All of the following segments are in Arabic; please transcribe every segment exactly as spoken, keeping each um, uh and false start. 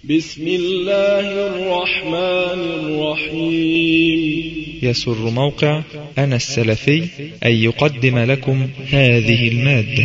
بسم الله الرحمن الرحيم. يسر موقع أنا السلفي أن يقدم لكم هذه المادة.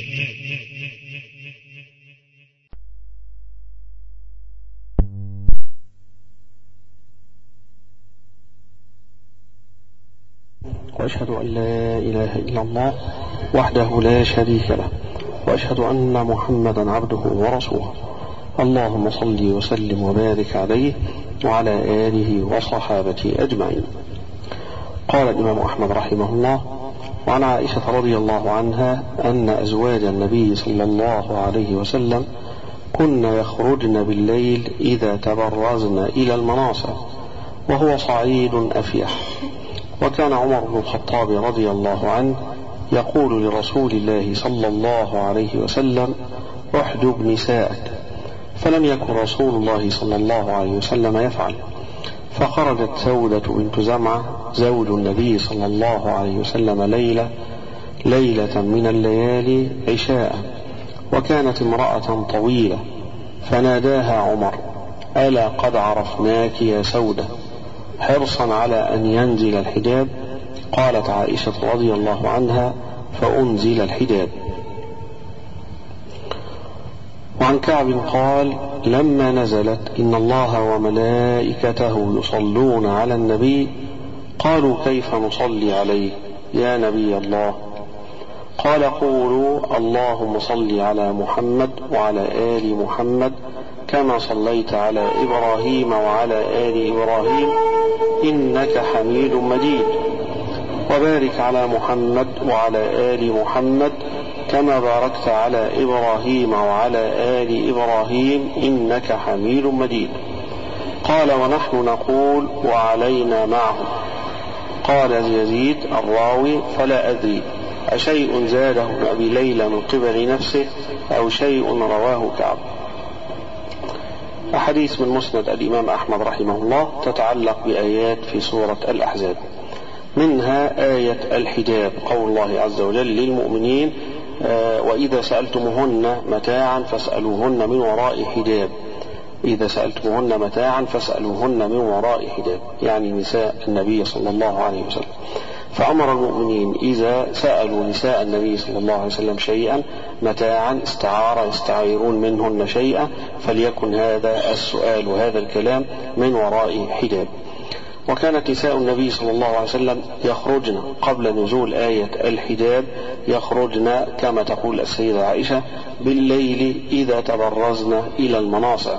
وأشهد أن لا إله إلا الله وحده لا شريك له، وأشهد أن محمدا عبده ورسوله. اللهم صل وسلم وبارك عليه وعلى آله وصحابته أجمعين. قال الإمام أحمد رحمه الله: وعن عائشة رضي الله عنها أن أزواج النبي صلى الله عليه وسلم كن يخرجن بالليل إذا تبرزن إلى المناصع وهو صعيد أفيح. وكان عمر بن الخطاب رضي الله عنه يقول لرسول الله صلى الله عليه وسلم: احجب نساءك، فلم يكن رسول الله صلى الله عليه وسلم يفعل. فخرجت سودة بنت زمعة زوج النبي صلى الله عليه وسلم ليلة ليلة من الليالي عشاء، وكانت امرأة طويلة، فناداها عمر: ألا قد عرفناك يا سودة، حرصا على أن ينزل الحجاب. قالت عائشة رضي الله عنها: فأنزل الحجاب. وعن كعب قال: لما نزلت إن الله وملائكته يصلون على النبي قالوا: كيف نصلي عليه يا نبي الله؟ قال: قولوا: اللهم صل على محمد وعلى آل محمد كما صليت على إبراهيم وعلى آل إبراهيم إنك حميد مجيد، وبارك على محمد وعلى آل محمد كما باركت على إبراهيم وعلى آل إبراهيم إنك حميد مجيد. قال: ونحن نقول: وعلينا معه. قال يزيد الراوي: فلا أدري أشيء زاده ابن أبي ليلى من قبل نفسه أو شيء رواه كعب. أحاديث من مسند الإمام أحمد رحمه الله تتعلق بآيات في سورة الأحزاب، منها آية الحجاب، قول الله عز وجل للمؤمنين: آه وإذا سألتموهن متاعا فاسألوهن من وراء حجاب. إذا سألتموهن متاعا فاسألوهن من وراء حجاب، يعني نساء النبي صلى الله عليه وسلم. فأمر المؤمنين إذا سألوا نساء النبي صلى الله عليه وسلم شيئا متاعا استعار يستعيرون منهن شيئا، فليكن هذا السؤال وهذا الكلام من وراء حجاب. وكانت نساء النبي صلى الله عليه وسلم يخرجن قبل نزول آية الحجاب، يخرجن كما تقول السيدة عائشة بالليل إذا تبرزن إلى المناصع.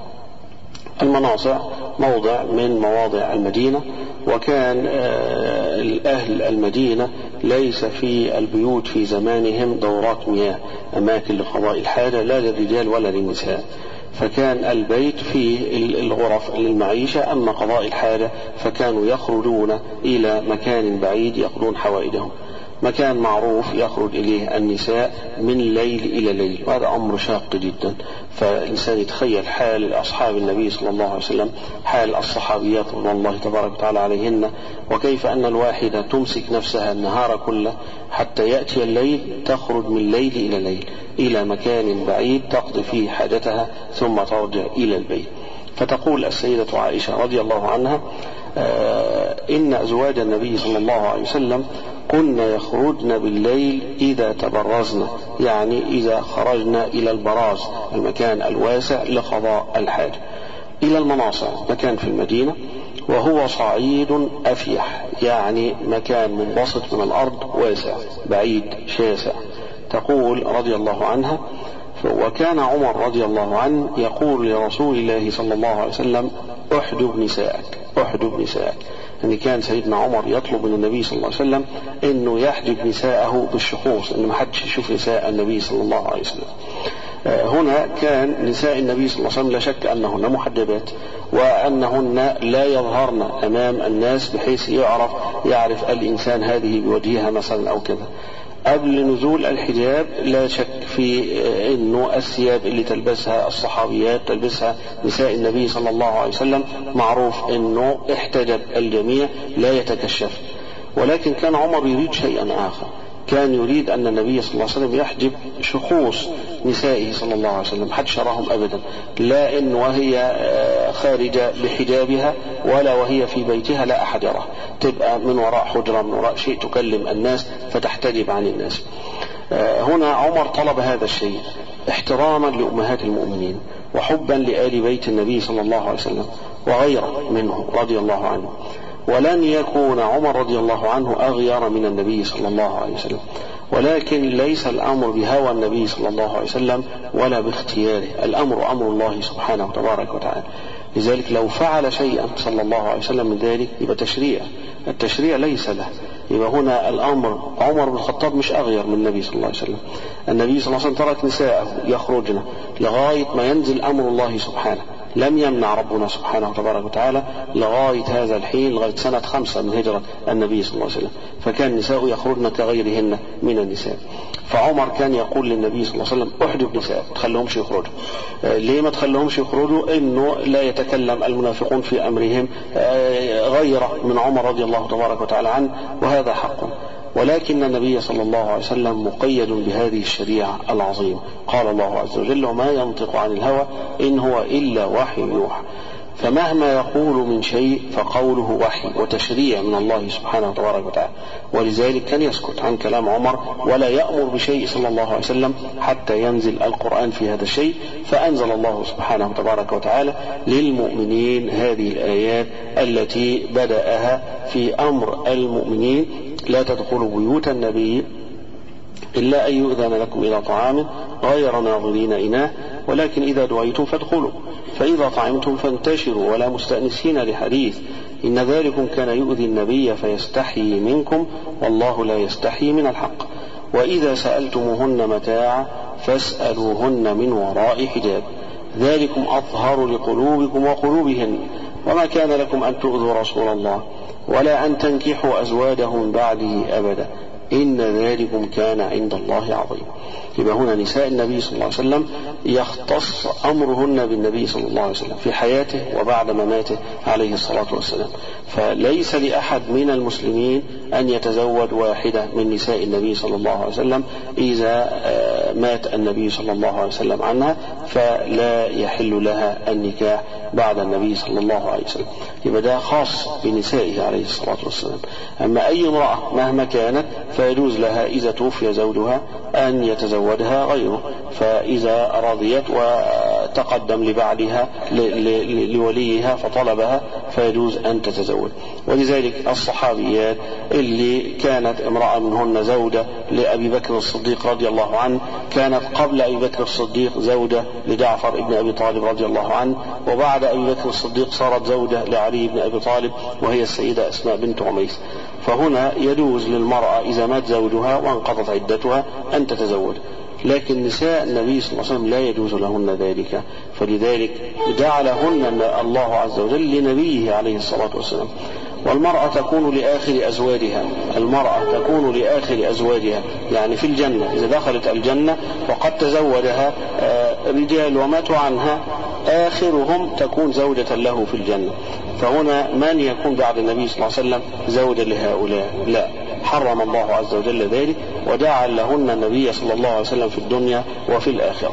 المناصع موضع من مواضع المدينة، وكان أهل المدينة ليس في البيوت في زمانهم دورات مياه، أماكن لقضاء الحاجة لا للرجال ولا للنساء، فكان البيت فيه الغرف للمعيشة، أما قضاء الحاجة فكانوا يخرجون إلى مكان بعيد يقضون حوائجهم، مكان معروف يخرج إليه النساء من ليل إلى ليل، وهذا أمر شاق جدا. فالإنسان يتخيل حال أصحاب النبي صلى الله عليه وسلم، حال الصحابيات رضوان الله تبارك وتعالى عليهن، وكيف أن الواحدة تمسك نفسها النهار كله حتى يأتي الليل، تخرج من ليل إلى ليل إلى مكان بعيد تقضي فيه حاجتها ثم ترجع إلى البيت. فتقول السيدة عائشة رضي الله عنها: آه إن أزواج النبي صلى الله عليه وسلم كن يخرجن بالليل إذا تبرزن، يعني إذا خرجنا إلى البراز، المكان الواسع لقضاء الحاجة، إلى المناصع، مكان في المدينة، وهو صعيد أفيح، يعني مكان منبسط من الأرض واسع بعيد شاسع. تقول رضي الله عنها: وكان عمر رضي الله عنه يقول لرسول الله صلى الله عليه وسلم: احجب نساءك، احجب نساءك. يعني كان سيدنا عمر يطلب من النبي صلى الله عليه وسلم انه يحجب نساءه بالشخوص، ان ما حدش يشوف نساء النبي صلى الله عليه وسلم. هنا كان نساء النبي صلى الله عليه وسلم لا شك أنهن محجبات، وأنهن لا يظهرن أمام الناس بحيث يعرف يعرف الإنسان هذه بوجهها مثلا أو كذا. قبل نزول الحجاب لا شك في أنه الثياب اللي تلبسها الصحابيات تلبسها نساء النبي صلى الله عليه وسلم معروف أنه احتجب الجميع لا يتكشف، ولكن كان عمر يريد شيئا آخر، كان يريد أن النبي صلى الله عليه وسلم يحجب شخوص نسائه صلى الله عليه وسلم، حدش يراهم أبدا، لا إن وهي خارجة بحجابها ولا وهي في بيتها لا أحد يراها، تبقى من وراء حجرة من وراء شيء تكلم الناس فتحتجب عن الناس. هنا عمر طلب هذا الشيء احتراما لأمهات المؤمنين وحبا لآل بيت النبي صلى الله عليه وسلم وغيره منه رضي الله عنه، ولن يكون عمر رضي الله عنه أغير من النبي صلى الله عليه وسلم، ولكن ليس الأمر بهوى النبي صلى الله عليه وسلم ولا باختياره، الأمر أمر الله سبحانه وتبارك وتعالى. لذلك لو فعل شيئا صلى الله عليه وسلم من ذلك يبقى تشريع، التشريع ليس له، يبقى هنا الأمر عمر بن الخطاب مش أغير من النبي صلى الله عليه وسلم. النبي صلى الله عليه وسلم ترك نساءه يخرجن لغاية ما ينزل أمر الله سبحانه، لم يمنع ربنا سبحانه وتبارك وتعالى لغاية هذا الحين، لغاية سنة خمسة من هجرة النبي صلى الله عليه وسلم، فكان النساء يخرجن كغيرهن من النساء. فعمر كان يقول للنبي صلى الله عليه وسلم احجب نساء، ما تخليهمش يخرجوا. ليه ما تخليهمش يخرجوا؟ انه لا يتكلم المنافقون في امرهم غيره من عمر رضي الله تبارك وتعالى عنه، وهذا حق. ولكن النبي صلى الله عليه وسلم مقيد بهذه الشريعة العظيمة، قال الله عز وجل وما ينطق عن الهوى إن هو إلا وحي يوحى، فمهما يقول من شيء فقوله وحي وتشريع من الله سبحانه وتبارك وتعالى، ولذلك كان يسكت عن كلام عمر ولا يأمر بشيء صلى الله عليه وسلم حتى ينزل القرآن في هذا الشيء. فأنزل الله سبحانه وتبارك وتعالى للمؤمنين هذه الآيات التي بدأها في أمر المؤمنين لا تدخلوا بيوت النبي إلا أن يؤذن لكم إلى طعام غير ناظرين إناه ولكن إذا دعيتم فادخلوا فإذا طعمتم فانتشروا ولا مستأنسين لحديث إن ذلكم كان يؤذي النبي فيستحيي منكم والله لا يستحيي من الحق وإذا سألتموهن متاعا فاسألوهن من وراء حجاب ذلكم أطهر لقلوبكم وقلوبهن وما كان لكم أن تؤذوا رسول الله ولا أن تنكحوا أزواجه من بعده أبدا إن ذلكم كان عند الله عظيم. يبقى هنا نساء النبي صلى الله عليه وسلم يختص أمرهن بالنبي صلى الله عليه وسلم في حياته وبعد مماته عليه الصلاة والسلام، فليس لأحد من المسلمين أن يتزوج واحدة من نساء النبي صلى الله عليه وسلم إذا مات النبي صلى الله عليه وسلم عنها، فلا يحل لها النكاح بعد النبي صلى الله عليه وسلم. يبقى ده خاص بنسائه عليه الصلاة والسلام. أما أي امرأة مهما كانت فيجوز لها إذا توفي زوجها أن يتزوجها غيره، فإذا رضيت وتقدم لبعدها لوليها فطلبها فيجوز أن تتزوج. ولذلك الصحابيات اللي كانت امرأة منهن زوجة لأبي بكر الصديق رضي الله عنه كانت قبل أبي بكر الصديق زوجة لجعفر ابن أبي طالب رضي الله عنه، وبعد أبي بكر الصديق صارت زوجة لعلي بن أبي طالب وهي السيدة أسماء بنت عميس. فهنا يجوز للمرأة إذا مات زوجها وانقضت عدتها أن تتزوج، لكن نساء النبي صلى الله عليه وسلم لا يجوز لهن ذلك، فلذلك جعلهن الله عز وجل لنبيه عليه الصلاة والسلام. والمرأة تكون لآخر أزواجها، المرأة تكون لآخر أزواجها يعني في الجنة إذا دخلت الجنة وقد تزوجها رجال وماتوا عنها آخرهم تكون زوجة له في الجنة. فهنا من يكون بعد النبي صلى الله عليه وسلم زوجا لهؤلاء؟ لا، حرم الله عز وجل ذلك وجعل لهن النبي صلى الله عليه وسلم في الدنيا وفي الآخرة.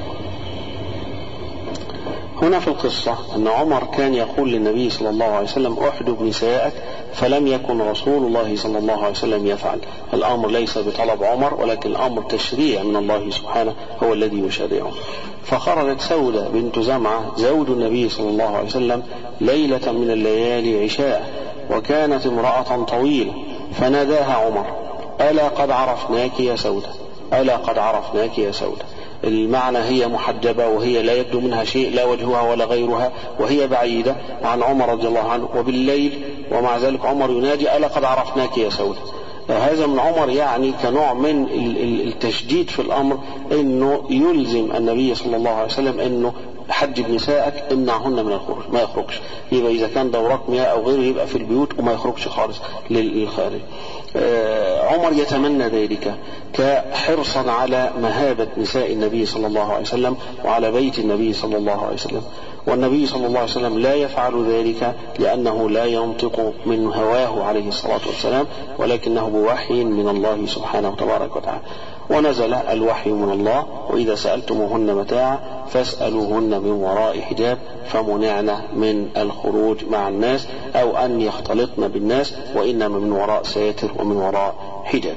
هنا في القصة أن عمر كان يقول للنبي صلى الله عليه وسلم احجب نساءك، فلم يكن رسول الله صلى الله عليه وسلم يفعل. الأمر ليس بطلب عمر ولكن الأمر تشريع من الله سبحانه هو الذي يشرعه. فخرجت سودة بنت زمعة زوج النبي صلى الله عليه وسلم ليلة من الليالي عشاء وكانت امرأة طويلة، فناداها عمر ألا قد عرفناك يا سودة، ألا قد عرفناك يا سودة. المعنى هي محجبة وهي لا يبدو منها شيء لا وجهها ولا غيرها وهي بعيدة عن عمر رضي الله عنه وبالليل، ومع ذلك عمر ينادي ألا قد عرفناك يا سودة. هذا من عمر يعني كنوع من التشديد في الأمر أنه يلزم النبي صلى الله عليه وسلم أنه حجب نسائك امنعهن من الخروج، ما يخرجش. يبقى إذا كان دورات مياه أو غيره يبقى في البيوت وما يخرجش خالص للخارج. وعمر يتمنى ذلك كحرصا على مهابة نساء النبي صلى الله عليه وسلم وعلى بيت النبي صلى الله عليه وسلم. والنبي صلى الله عليه وسلم لا يفعل ذلك لأنه لا ينطق من هواه عليه الصلاة والسلام، ولكنه بوحي من الله سبحانه تبارك وتعالى. ونزل الوحي من الله: وإذا سألتموهن متاعا فاسألوهن من وراء حجاب، فمنعنا من الخروج مع الناس أو أن يختلطن بالناس، وإنما من وراء ساتر ومن وراء حجاب.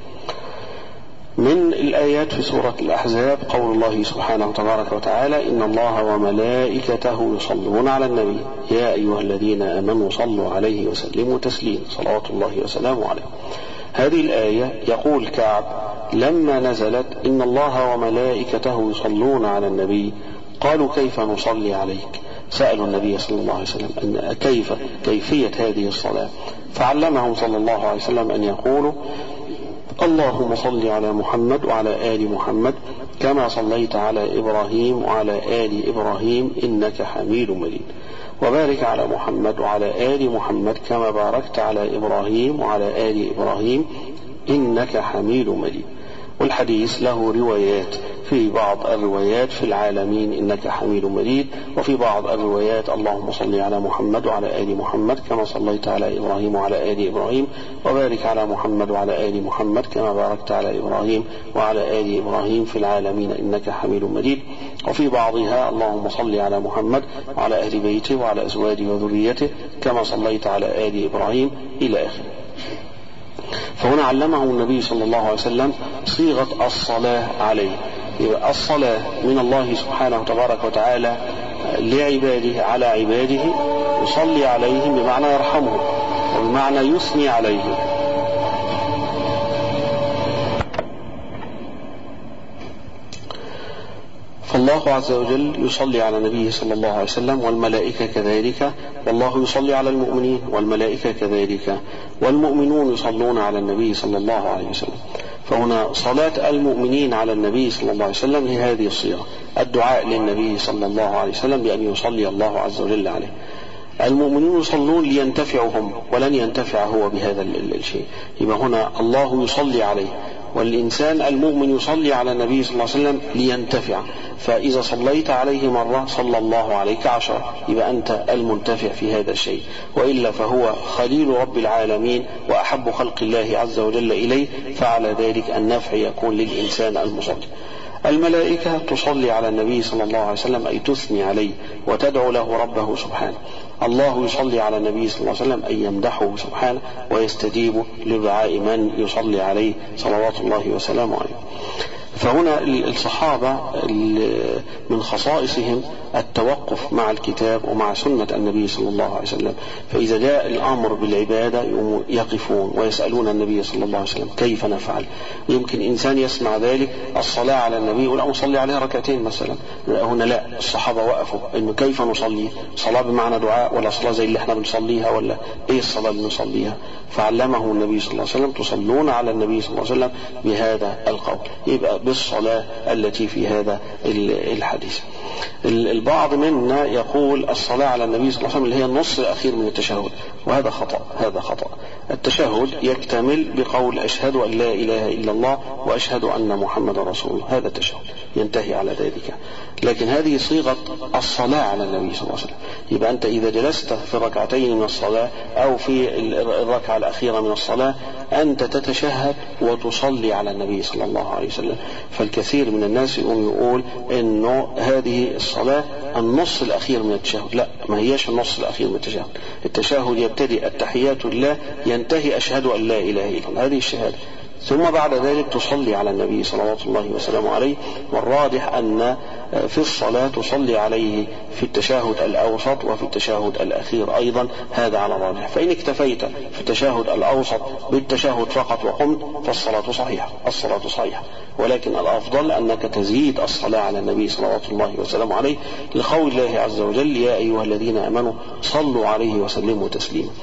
من الآيات في سورة الأحزاب قول الله سبحانه تبارك وتعالى: إن الله وملائكته يصلون على النبي يا أيها الذين آمنوا صلوا عليه وسلموا تسليما صلوات الله وسلامه عليه. هذه الآية يقول كعب لما نزلت إن الله وملائكته يصلون على النبي قالوا: كيف نصلي عليك؟ سألوا النبي صلى الله عليه وسلم أن كيف كيفية هذه الصلاة، فعلمهم صلى الله عليه وسلم أن يقولوا: اللهم صل على محمد وعلى آل محمد كما صليت على إبراهيم وعلى آل إبراهيم إنك حميد مجيد، وبارك على محمد وعلى آل محمد كما باركت على إبراهيم وعلى آل إبراهيم إنك حميد مجيد. والحديث له روايات، في بعض الروايات في العالمين إنك حميد مجيد، وفي بعض الروايات اللهم صل على محمد وعلى آل محمد كما صليت على إبراهيم وعلى آل إبراهيم وبارك على محمد وعلى آل محمد كما باركت على إبراهيم وعلى آل إبراهيم في العالمين إنك حميد مجيد. وفي بعضها اللهم صل على محمد وعلى أهل بيته وعلى أزواجه وذريته كما صليت على آل إبراهيم إلى آخره. فهنا علمه النبي صلى الله عليه وسلم صيغة الصلاة عليه. يبقى الصلاة من الله سبحانه تبارك وتعالى لعباده على عباده، يصلي عليهم بمعنى يرحمهم وبمعنى يثني عليهم. فالله عز وجل يصلي على نبيه صلى الله عليه وسلم، والملائكة كذلك، والله يصلي على المؤمنين والملائكة كذلك، والمؤمنون يصلون على النبي صلى الله عليه وسلم. فهنا صلاة المؤمنين على النبي صلى الله عليه وسلم هي هذه الصيغة، الدعاء للنبي صلى الله عليه وسلم بأن يصلي الله عز وجل عليه. المؤمنون يصلون لينتفعوا هم ولن ينتفع هو بهذا الشيء. يبقى هنا الله يصلي عليه، والإنسان المؤمن يصلي على النبي صلى الله عليه وسلم لينتفع. فإذا صليت عليه مرة صلى الله عليك عشرة، يبقى أنت المنتفع في هذا الشيء، وإلا فهو خليل رب العالمين وأحب خلق الله عز وجل إليه، فعلى ذلك النفع يكون للإنسان المصلي. الملائكة تصلي على النبي صلى الله عليه وسلم أي تثني عليه وتدعو له ربه سبحانه. الله يصلي على النبي صلى الله عليه وسلم أي يمدحه سبحانه ويستجيب لدعاء من يصلي عليه صلوات الله وسلامه عليه. فهنا الصحابة من خصائصهم التوقف مع الكتاب ومع سنة النبي صلى الله عليه وسلم، فإذا جاء الأمر بالعبادة يقفون ويسألون النبي صلى الله عليه وسلم كيف نفعل. يمكن إنسان يسمع ذلك الصلاة على النبي يقول نصلي عليه ركعتين مثلا، هنا لا، الصحابة وقفوا إنه كيف نصلي، صلاة بمعنى دعاء ولا صلاة زي اللي احنا بنصليها، ولا إيه الصلاة اللي نصليها؟ فعلمه النبي صلى الله عليه وسلم تصلون على النبي صلى الله عليه وسلم بهذا القول، يبقى بالصلاة التي في هذا الحديث. البعض منا يقول الصلاة على النبي صلى الله عليه وسلم اللي هي النص الأخير من التشهد، وهذا خطأ. هذا خطأ. التشهد يكتمل بقول أشهد أن لا إله إلا الله وأشهد أن محمد رسول الله، هذا التشهد ينتهي على ذلك. لكن هذه صيغة الصلاة على النبي صلى الله عليه وسلم. يبقى أنت إذا جلست في ركعتين من الصلاة أو في الركعة الأخيرة من الصلاة أنت تتشهد وتصلي على النبي صلى الله عليه وسلم. فالكثير من الناس يقول إنه هذه الصلاة النص الأخير من التشهد، لا، ما هيش النص الأخير من التشهد. التشهد يبتدئ التحيات لله ينتهي أشهد أن لا إله إلا الله، هذه الشهادة، ثم بعد ذلك تصلي على النبي صلوات الله وسلامه عليه. والراجح أن في الصلاة تصلي عليه في التشهد الأوسط وفي التشهد الأخير أيضا، هذا على الراجح. فإن اكتفيت في التشهد الأوسط بالتشهد فقط وقمت فالصلاة صحيحة، الصلاة صحيحة، ولكن الأفضل أنك تزيد الصلاة على النبي صلوات الله وسلامه عليه لقول الله عز وجل يا أيها الذين آمنوا صلوا عليه وسلموا تسليما.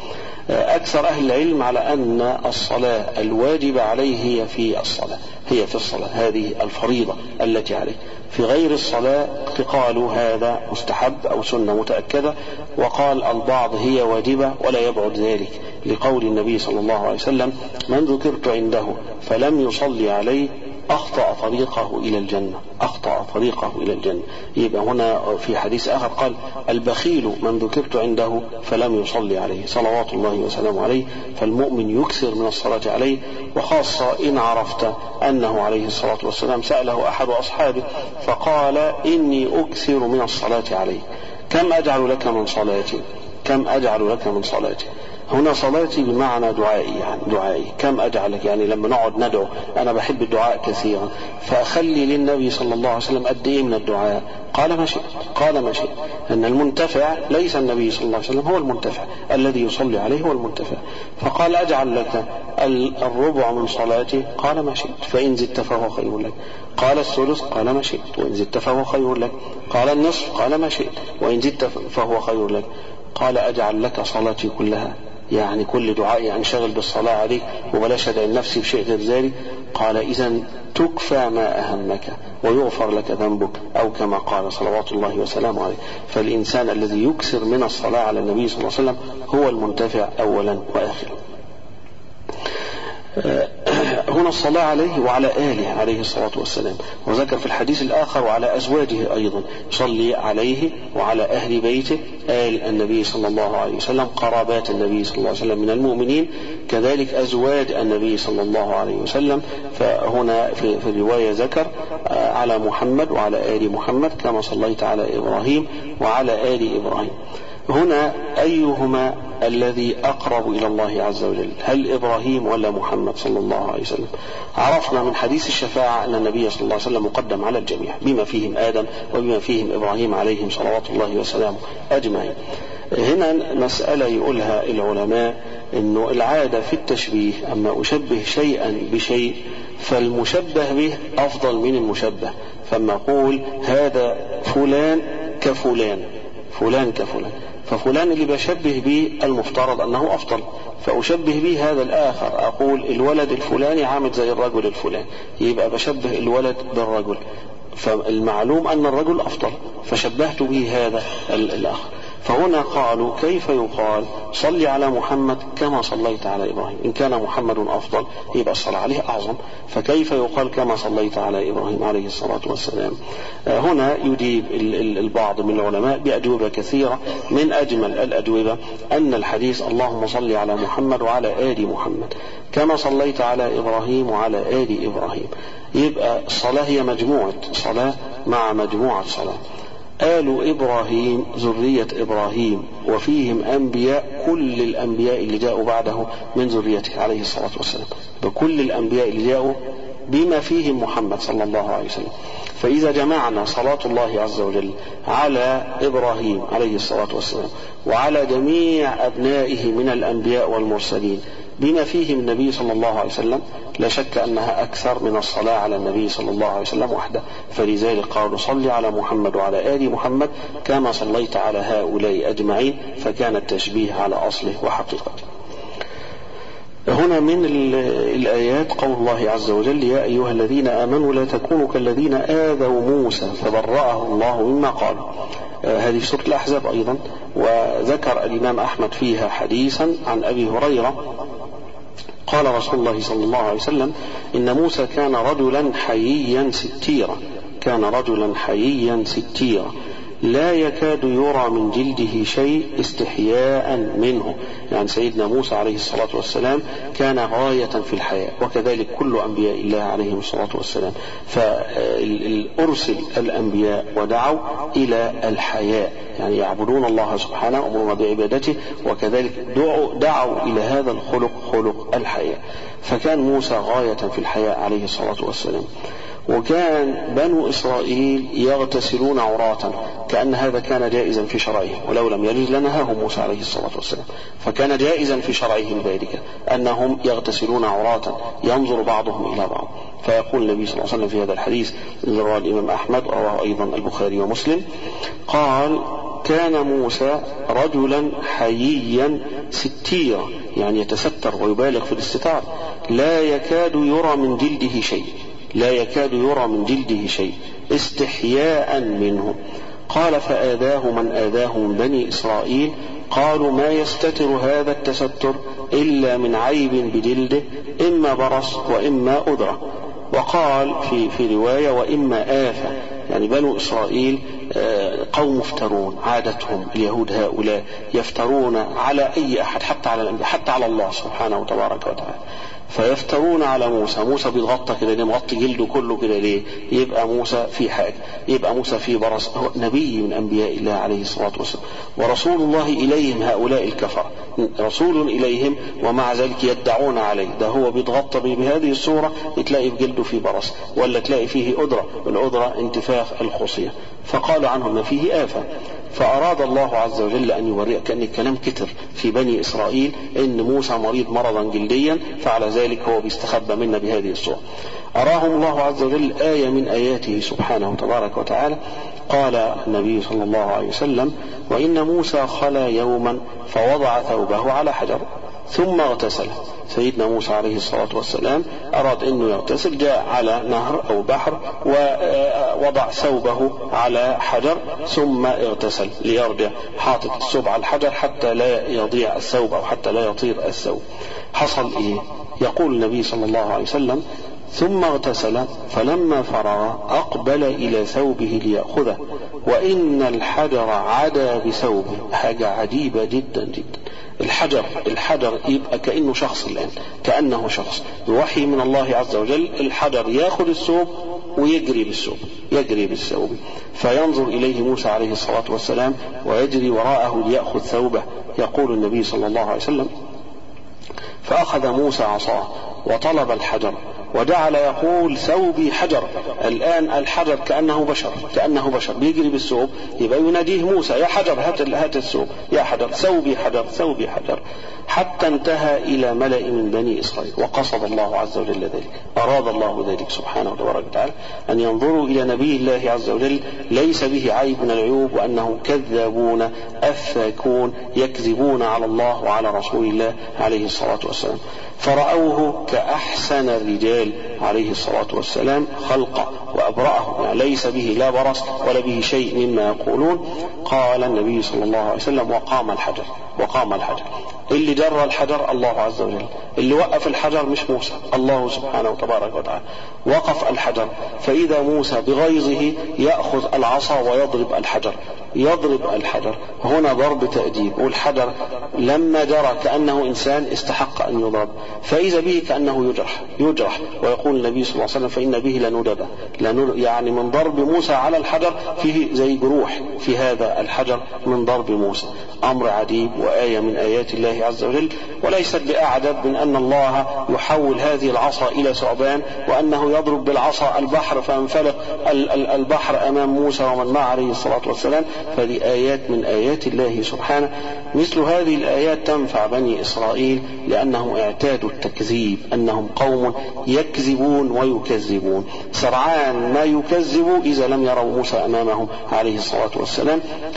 أكثر أهل العلم على أن الصلاة الواجب عليه هي في الصلاة هي في الصلاة هذه الفريضة التي عليه. في غير الصلاة قالوا هذا مستحب أو سنة متأكدة، وقال البعض هي واجبة ولا يبعد ذلك لقول النبي صلى الله عليه وسلم: من ذكرت عنده فلم يصلي عليه أخطأ طريقه إلى الجنة أخطأ طريقه إلى الجنة. يبقى هنا في حديث آخر قال: البخيل من ذكرت عنده فلم يصلي عليه صلوات الله وسلامه عليه. فالمؤمن يكثر من الصلاة عليه، وخاصة إن عرفت أنه عليه الصلاة والسلام سأله أحد أصحابه فقال: إني أكثر من الصلاة عليه، كم أجعل لك من صلاتي كم أجعل لك من صلاتي هنا صلاتي بمعنى دعائي، يعني دعائي كم أجعلك، يعني لما نقعد ندعو أنا بحب الدعاء كثيرا، فأخلي للنبي صلى الله عليه وسلم قد إيه من الدعاء؟ قال ما شئت قال ما شئت أن المنتفع ليس النبي صلى الله عليه وسلم هو المنتفع، الذي يصلي عليه هو المنتفع. فقال: أجعل لك الربع من صلاتي؟ قال ما شئت، فإن زدت فهو خير لك. قال الثلث؟ قال ما شئت، وإن زدت فهو خير لك. قال النصف؟ قال ما شئت، وإن زدت فهو خير لك. قال: أجعل لك صلاتي كلها، يعني كل دعائي أنشغل بالصلاة عليك وبلاش أدعي نفسي بشيء غير ذلك. قال: إذن تكفى ما أهمك ويغفر لك ذنبك، أو كما قال صلوات الله وسلامه عليه. فالإنسان الذي يكثر من الصلاة على النبي صلى الله عليه وسلم هو المنتفع أولا وآخرا. هنا الصلاة عليه وعلى آله عليه الصلاة والسلام، وذكر في الحديث الآخر: وعلى أزواجه أيضا، صلي عليه وعلى أهل بيته، آل النبي صلى الله عليه وسلم، قرابات النبي صلى الله عليه وسلم من المؤمنين، كذلك أزواج النبي صلى الله عليه وسلم. فهنا في الرواية ذكر: على محمد وعلى آل محمد كما صليت على إبراهيم وعلى آل إبراهيم. هنا أيهما الذي أقرب إلى الله عز وجل، هل إبراهيم ولا محمد صلى الله عليه وسلم؟ عرفنا من حديث الشفاعة أن النبي صلى الله عليه وسلم مقدم على الجميع، بما فيهم آدم وبما فيهم إبراهيم عليهم صلوات الله وسلامه أجمعين. هنا مسألة يقولها العلماء، إنه العادة في التشبيه أما أشبه شيئا بشيء فالمشبه به أفضل من المشبه، فما أقول هذا فلان كفلان فلان كفلان ففلان اللي بشبه به المفترض أنه أفضل، فأشبه به هذا الآخر، أقول الولد الفلاني عامل زي الرجل الفلاني، يبقى بشبه الولد بالرجل، فالمعلوم أن الرجل أفضل فشبهت به هذا الآخر. فهنا قالوا: كيف يقال صلي على محمد كما صليت على إبراهيم؟ إن كان محمد أفضل يبقى الصلاة عليه أعظم، فكيف يقال كما صليت على إبراهيم عليه الصلاة والسلام؟ هنا يجيب البعض من العلماء بأجوبة كثيرة، من أجمل الأجوبة أن الحديث: اللهم صل على محمد وعلى آل محمد كما صليت على إبراهيم وعلى آل إبراهيم. يبقى الصلاة هي مجموعة صلاة مع مجموعة صلاة. آل إبراهيم ذرية إبراهيم، وفيهم أنبياء، كل الأنبياء اللي جاءوا بعده من ذريته عليه الصلاة والسلام، بكل الأنبياء اللي جاءوا بما فيهم محمد صلى الله عليه وسلم. فإذا جمعنا صلاة الله عز وجل على إبراهيم عليه الصلاة والسلام وعلى جميع أبنائه من الأنبياء والمرسلين بما فيهم النبي صلى الله عليه وسلم، لا شك أنها أكثر من الصلاة على النبي صلى الله عليه وسلم وحده. فلذلك قالوا: صل على محمد وعلى آل محمد كما صليت على هؤلاء أجمعين، فكان التشبيه على أصله وحقيقته. هنا من الآيات قول الله عز وجل: يا أيها الذين آمنوا لا تكونوا كالذين آذوا موسى فبرأه الله مما قالوا. هذه سورة الأحزاب أيضا. وذكر الإمام أحمد فيها حديثا عن أبي هريرة قال رسول الله صلى الله عليه وسلم: إن موسى كان رجلا حييا ستيرا كان رجلا حييا ستيرا لا يكاد يرى من جلده شيء استحياء منه. يعني سيدنا موسى عليه الصلاة والسلام كان غاية في الحياء، وكذلك كل أنبياء الله عليهم الصلاة والسلام. فأرسل الأنبياء ودعوا إلى الحياء، يعني يعبدون الله سبحانه أمرنا بعبادته، وكذلك دعوا, دعوا إلى هذا الخلق، خلق الحياء. فكان موسى غاية في الحياء عليه الصلاة والسلام. وكان بنو إسرائيل يغتسلون عراة، كأن هذا كان جائزا في شرعهم، ولو لم يجز لنهاهم موسى عليه الصلاة والسلام. فكان جائزا في شرعهم ذلك أنهم يغتسلون عراة ينظر بعضهم إلى بعض. فيقول النبي صلى الله عليه وسلم في هذا الحديث الذي رواه الإمام أحمد ورواه أيضا البخاري ومسلم، قال: كان موسى رجلا حييا ستيرا يعني يتستر ويبالغ في الاستتار، لا يكاد يرى من جلده شيء، لا يكاد يرى من جلده شيء استحياء منه. قال فآذاه من آذاه من بني إسرائيل، قالوا ما يستتر هذا التستر إلا من عيب بجلده، إما برص وإما أذرة. وقال في, في رواية وإما آفة، يعني بنو إسرائيل قوم مفترون، عادتهم اليهود هؤلاء يفترون على أي أحد، حتى على الأنبياء، حتى على الله سبحانه وتبارك وتعالى. فيفترون على موسى، موسى بيتغطى كده ليه، مغطي جلده كله كده ليه؟ يبقى موسى في حاجة، يبقى موسى في برص. هو نبي من أنبياء الله عليه الصلاة والسلام، ورسول الله إليهم هؤلاء الكفر، رسول إليهم، ومع ذلك يدعون عليه. ده هو بيتغطى بهذه الصورة، تلاقي في جلده في برص، ولا تلاقي فيه أدرة، والأدرة انتفاخ الخصية. فقالوا عنه ما فيه آفة. فأراد الله عز وجل أن يورئ، كأن الكلام كتر في بني إسرائيل إن موسى مريض مرضا جلديا، فعلى ذلك هو بيستخبى منا بهذه الصورة. أراهم الله عز وجل آية من آياته سبحانه وتبارك وتعالى. قال النبي صلى الله عليه وسلم وإن موسى خلا يوما فوضع ثوبه على حجر ثم اغتسل. سيدنا موسى عليه الصلاة والسلام أراد أنه يغتسل، جاء على نهر أو بحر ووضع ثوبه على حجر ثم اغتسل ليرجع، حاطط الثوب على الحجر حتى لا يضيع الثوب أو حتى لا يطير الثوب. حصل إيه؟ يقول النبي صلى الله عليه وسلم ثم اغتسل فلما فرغ أقبل إلى ثوبه ليأخذه وإن الحجر عدا بثوبه. حاجة عجيبة جدا جدا. الحجر الحجر يبقى كأنه شخص الآن، كأنه شخص بوحي من الله عز وجل. الحجر يأخذ الثوب ويجري بالثوب، يجري بالثوب. فينظر إليه موسى عليه الصلاة والسلام ويجري وراءه ليأخذ ثوبه. يقول النبي صلى الله عليه وسلم فأخذ موسى عصاه وطلب الحجر وجعل يقول ثوبي حجر. الآن الحجر كأنه بشر، كأنه بشر بيجري بالثوب، يبقى يناديه موسى يا حجر هات هات الثوب، يا حجر ثوبي حجر ثوبي حجر، حتى انتهى إلى ملأ من بني إسرائيل. وقصد الله عز وجل ذلك، أراد الله ذلك سبحانه وتبارك وتعالى أن ينظروا إلى نبي الله عز وجل ليس به عيب من العيوب، وأنهم كذابون أفاكون يكذبون على الله وعلى رسول الله عليه الصلاة والسلام. فرأوه كأحسن الرجال عليه الصلاة والسلام خلقه وأبرأه، يعني ليس به لا برص ولا به شيء مما يقولون. قال النبي صلى الله عليه وسلم وقام الحجر، وقام الحجر. اللي جرى الحجر الله عز وجل، اللي وقف الحجر مش موسى، الله سبحانه وتبارك وتعالى وقف الحجر. فإذا موسى بغيظه يأخذ العصا ويضرب الحجر، يضرب الحجر. هنا ضرب تأديب، والحجر لما جرى كأنه إنسان استحق أن يضرب، فإذا به كأنه يجرح يجرح ويقول النبي صلى الله عليه وسلم فإن به لندبة، يعني من ضرب موسى على الحجر فيه زي جروح في هذا الحجر من ضرب موسى. أمر عجيب وآية من آيات الله عز وجل، وليست بأعجب من أن الله يحول هذه العصا إلى ثعبان، وأنه يضرب بالعصا البحر فانفلق البحر أمام موسى ومن معه عليه الصلاة والسلام. فهذه آيات من آيات الله سبحانه. مثل هذه الآيات تنفع بني إسرائيل لأنهم اعتادوا التكذيب، أنهم قوم يكذبون ويكذبون، سرعان ما يكذبوا إذا لم يروا موسى أمامهم عليه الصلاة والسلام.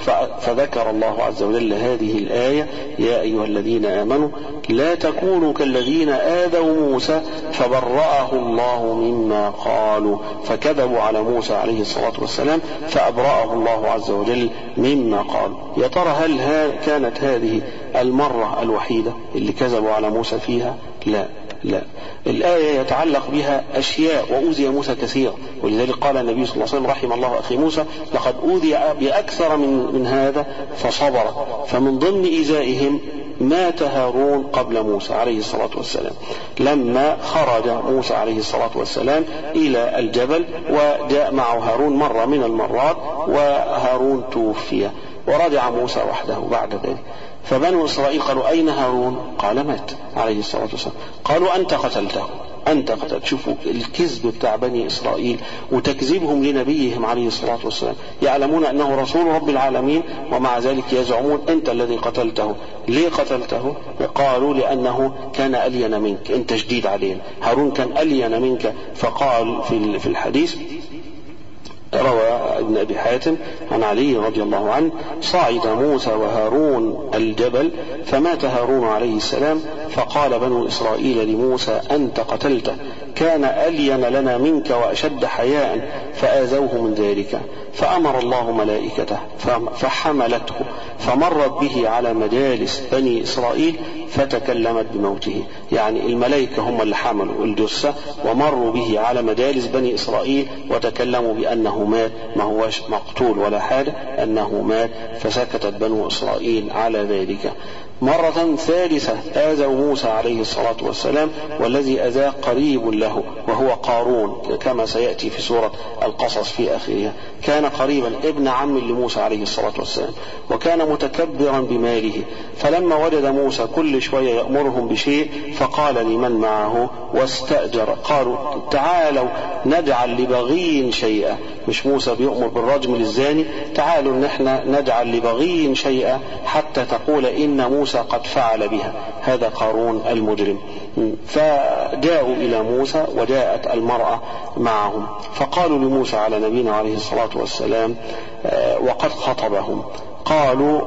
فذكر الله عز وجل هذه الآية يا أيها الذين آمنوا لا تكونوا كالذين آذوا موسى فبرأه الله مما قالوا، فكذبوا على موسى عليه الصلاة والسلام فأبرأه الله عز وجل مما قالوا. يا ترى هل كانت هذه المرة الوحيدة اللي كذبوا على موسى فيها؟ لا لا، الآية يتعلق بها أشياء، وأوذي موسى كثيرا، ولذلك قال النبي صلى الله عليه وسلم رحم الله أخي موسى لقد أوذي بأكثر من, من هذا فصبر. فمن ضمن إيذائهم مات هارون قبل موسى عليه الصلاة والسلام، لما خرج موسى عليه الصلاة والسلام إلى الجبل وجاء معه هارون مرة من المرات، وهارون توفي ورجع موسى وحده بعد ذلك. فبنو إسرائيل قالوا أين هارون؟ قال مات عليه الصلاة والسلام. قالوا أنت قتلته، أنت قتلت. شوفوا الكذب بتاع بني إسرائيل وتكذيبهم لنبيهم عليه الصلاة والسلام، يعلمون أنه رسول رب العالمين ومع ذلك يزعمون أنت الذي قتلته. ليه قتلته؟ قالوا لأنه كان ألين منك، أنت شديد علينا، هارون كان ألين منك. فقال في الحديث روى ابن أبي حاتم عن علي رضي الله عنه: صعد موسى وهارون الجبل فمات هارون عليه السلام، فقال بنو إسرائيل لموسى: أنت قتلته، كان ألين لنا منك وأشد حياء، فآذوه من ذلك، فأمر الله ملائكته فحملته فمرت به على مجالس بني إسرائيل فتكلمت بموته. يعني الملائكة هم اللي حملوا الجثة ومروا به على مجالس بني إسرائيل وتكلموا بأنه مات، ما هوش مقتول ولا حاجة، أنه مات، فسكتت بنو إسرائيل على ذلك. مرة ثالثة آذوا موسى عليه الصلاة والسلام، والذي أذاه قريب له وهو قارون، كما سيأتي في سورة القصص في آخرها. كان قريبا ابن عم لموسى عليه الصلاة والسلام، وكان متكبرا بماله، فلما وجد موسى كل شوية يأمرهم بشيء فقال لمن معه واستأجر، قالوا: تعالوا نجعل لبغي شيئا. مش موسى بيأمر بالرجم للزاني، تعالوا نحن نجعل لبغي شيئا حتى تقول إن موسى قد فعل بها. هذا قارون المجرم. فجاءوا إلى موسى وجاءت المرأة معهم، فقالوا لموسى على نبينا عليه الصلاة والسلام وقد خطبهم، قالوا: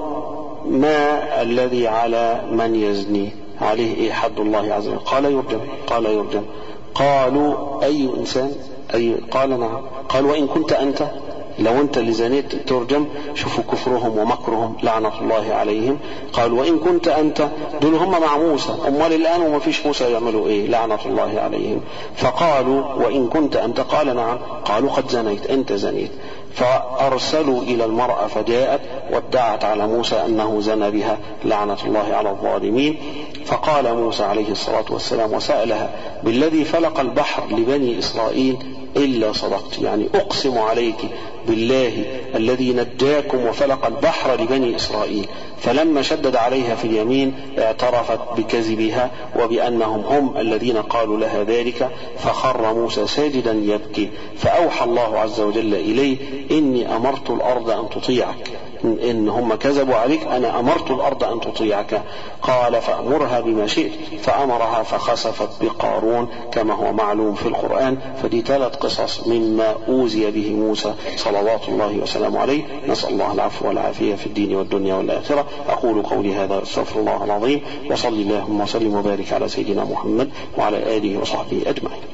ما الذي على من يزني؟ عليه إيه حد الله عز وجل؟ قال يرجم. قال يرجم. قالوا: أي إنسان؟ أي؟ قال: نعم. قال: وإن كنت أنت؟ لو أنت اللي زنيت ترجم. شوفوا كفرهم ومكرهم لعنة الله عليهم. قال: وإن كنت أنت؟ دول هم مع موسى، أمال الآن وما فيش موسى يعملوا إيه؟ لعنة الله عليهم. فقالوا: وإن كنت أنت؟ قال: نعم. قالوا: قد زنيت، أنت زنيت. فأرسلوا إلى المرأة فجاءت وادعت على موسى أنه زنى بها، لعنة الله على الظالمين. فقال موسى عليه الصلاة والسلام وسألها: بالذي فلق البحر لبني إسرائيل إلا صدقت، يعني أقسم عليك بالله الذي نجاكم وفلق البحر لبني إسرائيل. فلما شدد عليها في اليمين اعترفت بكذبها وبأنهم هم الذين قالوا لها ذلك، فخر موسى ساجدا يبكي. فأوحى الله عز وجل إليه: إني أمرت الأرض أن تطيعك، إن هم كذبوا عليك، أنا أمرت الأرض أن تطيعك. قال: فأمرها بما شئت. فأمرها فخسفت بقارون كما هو معلوم في القرآن. فدي ثلاث قصص مما أوذي به موسى صلوات الله وسلامه عليه. نسأل الله العفو والعافية في الدين والدنيا والآخرة. أقول قولي هذا، استغفر الله العظيم، وصلي اللهم وسلم وبارك على سيدنا محمد وعلى آله وصحبه أجمعين.